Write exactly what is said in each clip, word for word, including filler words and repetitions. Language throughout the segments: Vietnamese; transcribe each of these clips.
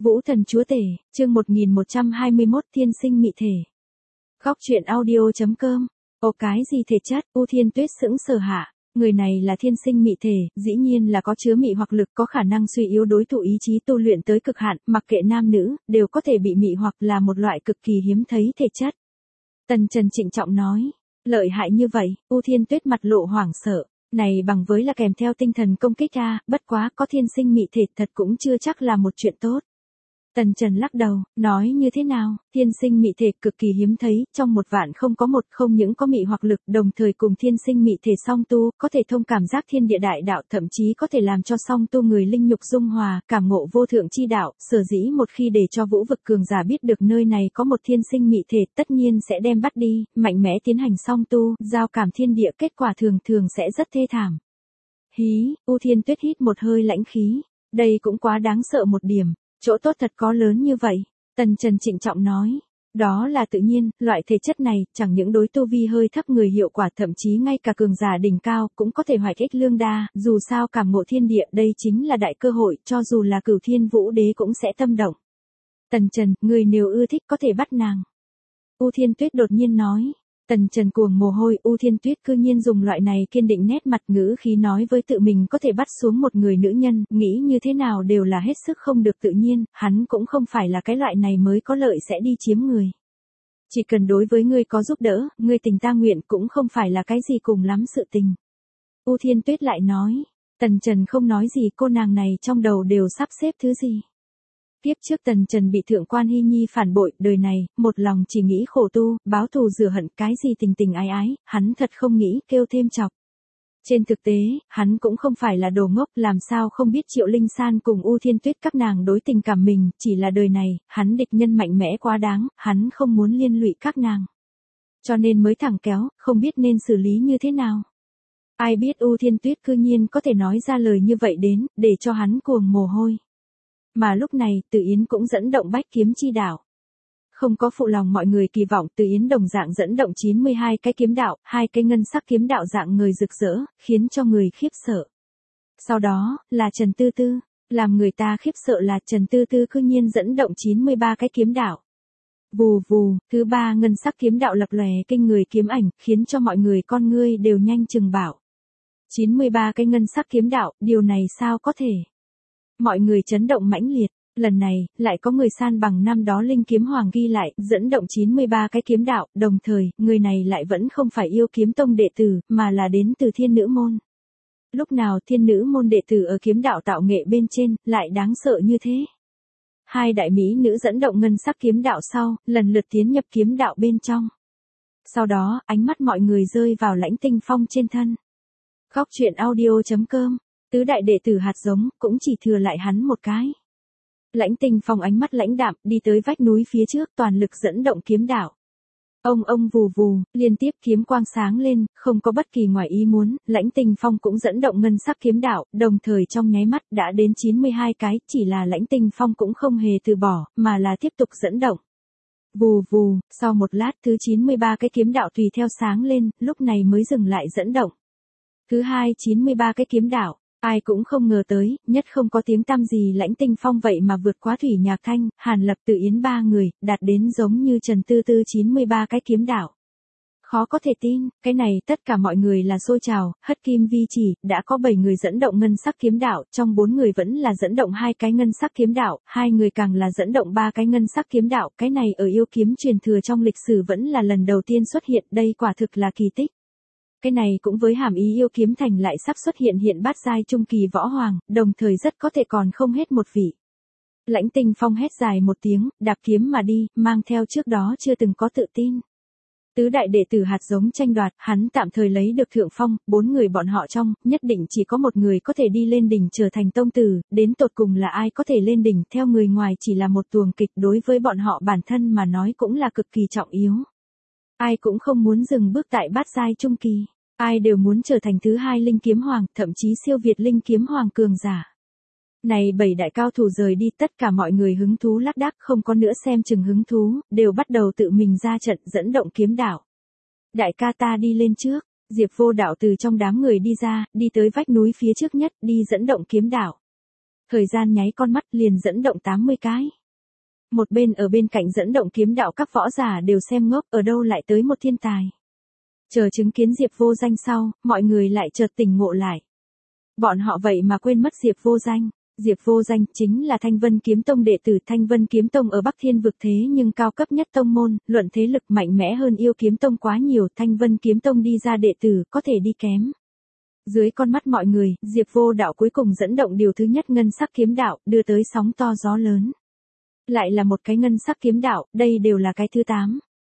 Vũ Thần Chúa Tể, chương một nghìn một trăm hai mươi mốt Thiên sinh mị thể. Góc truyện audio chấm com. Ồ cái gì thể chất? U Thiên Tuyết sững sờ hạ. Người này là thiên sinh mị thể, dĩ nhiên là có chứa mị hoặc lực, có khả năng suy yếu đối thủ ý chí tu luyện tới cực hạn, mặc kệ nam nữ, đều có thể bị mị hoặc là một loại cực kỳ hiếm thấy thể chất. Tần Trần trịnh trọng nói, lợi hại như vậy, U Thiên Tuyết mặt lộ hoảng sợ. Này bằng với là kèm theo tinh thần công kích a, bất quá có thiên sinh mị thể thật cũng chưa chắc là một chuyện tốt. Tần Trần lắc đầu, nói như thế nào, thiên sinh mị thể cực kỳ hiếm thấy, trong một vạn không có một, không những có mị hoặc lực, đồng thời cùng thiên sinh mị thể song tu, có thể thông cảm giác thiên địa đại đạo, thậm chí có thể làm cho song tu người linh nhục dung hòa, cảm ngộ vô thượng chi đạo, sở dĩ một khi để cho vũ vực cường giả biết được nơi này có một thiên sinh mị thể, tất nhiên sẽ đem bắt đi, mạnh mẽ tiến hành song tu, giao cảm thiên địa, kết quả thường thường sẽ rất thê thảm. Hí, U Thiên Tuyết hít một hơi lãnh khí, đây cũng quá đáng sợ một điểm. Chỗ tốt thật có lớn như vậy, Tần Trần trịnh trọng nói. Đó là tự nhiên, loại thể chất này, chẳng những đối tu vi hơi thấp người hiệu quả, thậm chí ngay cả cường giả đỉnh cao, cũng có thể hoạch ích lương đa, dù sao cảm ngộ thiên địa, đây chính là đại cơ hội, cho dù là Cửu Thiên Vũ Đế cũng sẽ tâm động. Tần Trần, người nếu ưa thích có thể bắt nàng. U Thiên Tuyết đột nhiên nói. Tần Trần cuồng mồ hôi, U Thiên Tuyết cư nhiên dùng loại này kiên định nét mặt ngữ khí nói với tự mình có thể bắt xuống một người nữ nhân, nghĩ như thế nào đều là hết sức không được tự nhiên, hắn cũng không phải là cái loại này mới có lợi sẽ đi chiếm người. Chỉ cần đối với ngươi có giúp đỡ, ngươi tình ta nguyện cũng không phải là cái gì cùng lắm sự tình. U Thiên Tuyết lại nói, Tần Trần không nói gì, cô nàng này trong đầu đều sắp xếp thứ gì. Tiếp trước Tần Trần bị Thượng Quan Hy Nhi phản bội, đời này, một lòng chỉ nghĩ khổ tu, báo thù rửa hận, cái gì tình tình ái ái, hắn thật không nghĩ kêu thêm chọc. Trên thực tế, hắn cũng không phải là đồ ngốc, làm sao không biết Triệu Linh San cùng U Thiên Tuyết các nàng đối tình cảm mình, chỉ là đời này, hắn địch nhân mạnh mẽ quá đáng, hắn không muốn liên lụy các nàng. Cho nên mới thẳng kéo, không biết nên xử lý như thế nào. Ai biết U Thiên Tuyết cư nhiên có thể nói ra lời như vậy đến, để cho hắn cuồng mồ hôi. Mà lúc này, Từ Yến cũng dẫn động bách kiếm chi đạo. Không có phụ lòng mọi người kỳ vọng, Từ Yến đồng dạng dẫn động chín mươi hai cái kiếm đạo, hai cái ngân sắc kiếm đạo dạng người rực rỡ, khiến cho người khiếp sợ. Sau đó, là Trần Tư Tư, làm người ta khiếp sợ là Trần Tư Tư cư nhiên dẫn động chín mươi ba cái kiếm đạo. Vù vù, thứ ba ngân sắc kiếm đạo lập lòe kinh người kiếm ảnh, khiến cho mọi người con ngươi đều nhanh chừng bảo. chín mươi ba cái ngân sắc kiếm đạo, điều này sao có thể? Mọi người chấn động mãnh liệt, lần này, lại có người san bằng năm đó Linh Kiếm Hoàng ghi lại, dẫn động chín mươi ba cái kiếm đạo, đồng thời, người này lại vẫn không phải yêu kiếm tông đệ tử, mà là đến từ thiên nữ môn. Lúc nào thiên nữ môn đệ tử ở kiếm đạo tạo nghệ bên trên, lại đáng sợ như thế. Hai đại mỹ nữ dẫn động ngân sắc kiếm đạo sau, lần lượt tiến nhập kiếm đạo bên trong. Sau đó, ánh mắt mọi người rơi vào Lãnh Tinh Phong trên thân. Góc truyện audio chấm com. Tứ đại đệ tử hạt giống, cũng chỉ thừa lại hắn một cái. Lãnh Tinh Phong ánh mắt lãnh đạm, đi tới vách núi phía trước, toàn lực dẫn động kiếm đạo. Ông ông vù vù, liên tiếp kiếm quang sáng lên, không có bất kỳ ngoài ý muốn, Lãnh Tinh Phong cũng dẫn động ngân sắc kiếm đạo, đồng thời trong nháy mắt đã đến chín mươi hai cái, chỉ là Lãnh Tinh Phong cũng không hề từ bỏ, mà là tiếp tục dẫn động. Vù vù, sau một lát thứ chín mươi ba cái kiếm đạo tùy theo sáng lên, lúc này mới dừng lại dẫn động. Thứ hai chín mươi ba cái kiếm đạo. Ai cũng không ngờ tới, nhất không có tiếng tăm gì Lãnh Tinh Phong vậy mà vượt quá Thủy Nhạc Thanh, Hàn Lập Từ Yến ba người, đạt đến giống như Trần Tư Tư chín mươi ba cái kiếm đạo. Khó có thể tin, cái này tất cả mọi người là xôi trào, hất kim vi chỉ, đã có bảy người dẫn động ngân sắc kiếm đạo, trong bốn người vẫn là dẫn động hai cái ngân sắc kiếm đạo, hai người càng là dẫn động ba cái ngân sắc kiếm đạo, cái này ở yêu kiếm truyền thừa trong lịch sử vẫn là lần đầu tiên xuất hiện, đây quả thực là kỳ tích. Cái này cũng với hàm ý yêu kiếm thành lại sắp xuất hiện hiện bát giai trung kỳ võ hoàng, đồng thời rất có thể còn không hết một vị. Lãnh Tinh Phong hét dài một tiếng, đạp kiếm mà đi, mang theo trước đó chưa từng có tự tin. Tứ đại đệ tử hạt giống tranh đoạt, hắn tạm thời lấy được thượng phong, bốn người bọn họ trong, nhất định chỉ có một người có thể đi lên đỉnh trở thành tông tử, đến tột cùng là ai có thể lên đỉnh, theo người ngoài chỉ là một tuồng kịch, đối với bọn họ bản thân mà nói cũng là cực kỳ trọng yếu. Ai cũng không muốn dừng bước tại bát giai trung kỳ, ai đều muốn trở thành thứ hai Linh Kiếm Hoàng, thậm chí siêu việt Linh Kiếm Hoàng cường giả. Này bảy đại cao thủ rời đi, tất cả mọi người hứng thú lác đác, không có nữa xem chừng hứng thú, đều bắt đầu tự mình ra trận dẫn động kiếm đạo. Đại ca ta đi lên trước, Diệp Vô Đạo từ trong đám người đi ra, đi tới vách núi phía trước nhất, đi dẫn động kiếm đạo. Thời gian nháy con mắt liền dẫn động tám mươi cái. Một bên ở bên cạnh dẫn động kiếm đạo các võ giả đều xem ngốc, ở đâu lại tới một thiên tài. Chờ chứng kiến Diệp Vô Danh sau, mọi người lại chợt tỉnh ngộ lại. Bọn họ vậy mà quên mất Diệp Vô Danh. Diệp Vô Danh chính là Thanh Vân Kiếm Tông đệ tử. Thanh Vân Kiếm Tông ở Bắc Thiên vực thế nhưng cao cấp nhất tông môn, luận thế lực mạnh mẽ hơn Yêu Kiếm Tông quá nhiều. Thanh Vân Kiếm Tông đi ra đệ tử có thể đi kém. Dưới con mắt mọi người, Diệp Vô Đạo cuối cùng dẫn động điều thứ nhất ngân sắc kiếm đạo, đưa tới sóng to gió lớn. Lại là một cái ngân sắc kiếm đạo, đây đều là cái thứ tám.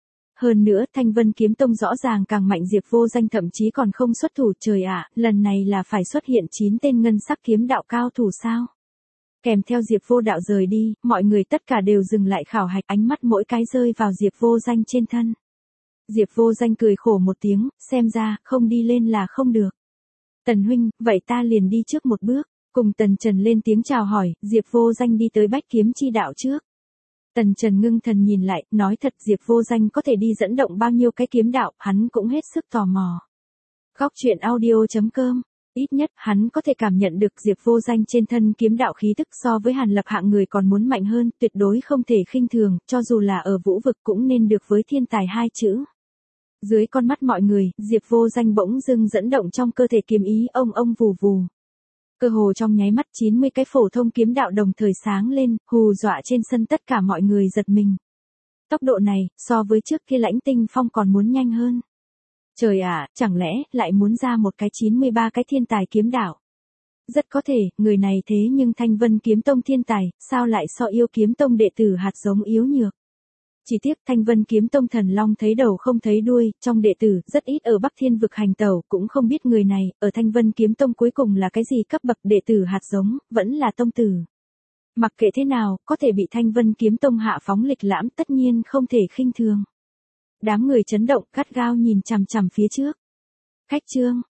Hơn nữa, Thanh Vân Kiếm Tông rõ ràng càng mạnh, Diệp Vô Danh thậm chí còn không xuất thủ. Trời ạ, lần này là phải xuất hiện chín tên ngân sắc kiếm đạo cao thủ sao? Kèm theo Diệp Vô Đạo rời đi, mọi người tất cả đều dừng lại khảo hạch, ánh mắt mỗi cái rơi vào Diệp Vô Danh trên thân. Diệp Vô Danh cười khổ một tiếng, xem ra, không đi lên là không được. Tần huynh, vậy ta liền đi trước một bước. Cùng Tần Trần lên tiếng chào hỏi, Diệp Vô Danh đi tới Bách Kiếm Chi Đạo trước. Tần Trần ngưng thần nhìn lại, nói thật Diệp Vô Danh có thể đi dẫn động bao nhiêu cái kiếm đạo, hắn cũng hết sức tò mò. Góc truyện audio chấm com, ít nhất hắn có thể cảm nhận được Diệp Vô Danh trên thân kiếm đạo khí tức so với Hàn Lập hạng người còn muốn mạnh hơn, tuyệt đối không thể khinh thường, cho dù là ở vũ vực cũng nên được với thiên tài hai chữ. Dưới con mắt mọi người, Diệp Vô Danh bỗng dưng dẫn động trong cơ thể kiếm ý ông ông vù vù. Cơ hồ trong nháy mắt chín mươi cái phổ thông kiếm đạo đồng thời sáng lên, hù dọa trên sân tất cả mọi người giật mình. Tốc độ này, so với trước kia Lãnh Tinh Phong còn muốn nhanh hơn. Trời ạ, chẳng lẽ lại muốn ra một cái chín mươi ba cái thiên tài kiếm đạo? Rất có thể, người này thế nhưng Thanh Vân Kiếm Tông thiên tài, sao lại so Yêu Kiếm Tông đệ tử hạt giống yếu nhược? Chỉ tiếc Thanh Vân Kiếm Tông thần long thấy đầu không thấy đuôi, trong đệ tử rất ít ở Bắc Thiên vực hành tẩu, cũng không biết người này ở Thanh Vân Kiếm Tông cuối cùng là cái gì cấp bậc, đệ tử hạt giống, vẫn là tông tử. Mặc kệ thế nào, có thể bị Thanh Vân Kiếm Tông hạ phóng lịch lãm tất nhiên không thể khinh thường. Đám người chấn động, gắt gao nhìn chằm chằm phía trước. Khách trương,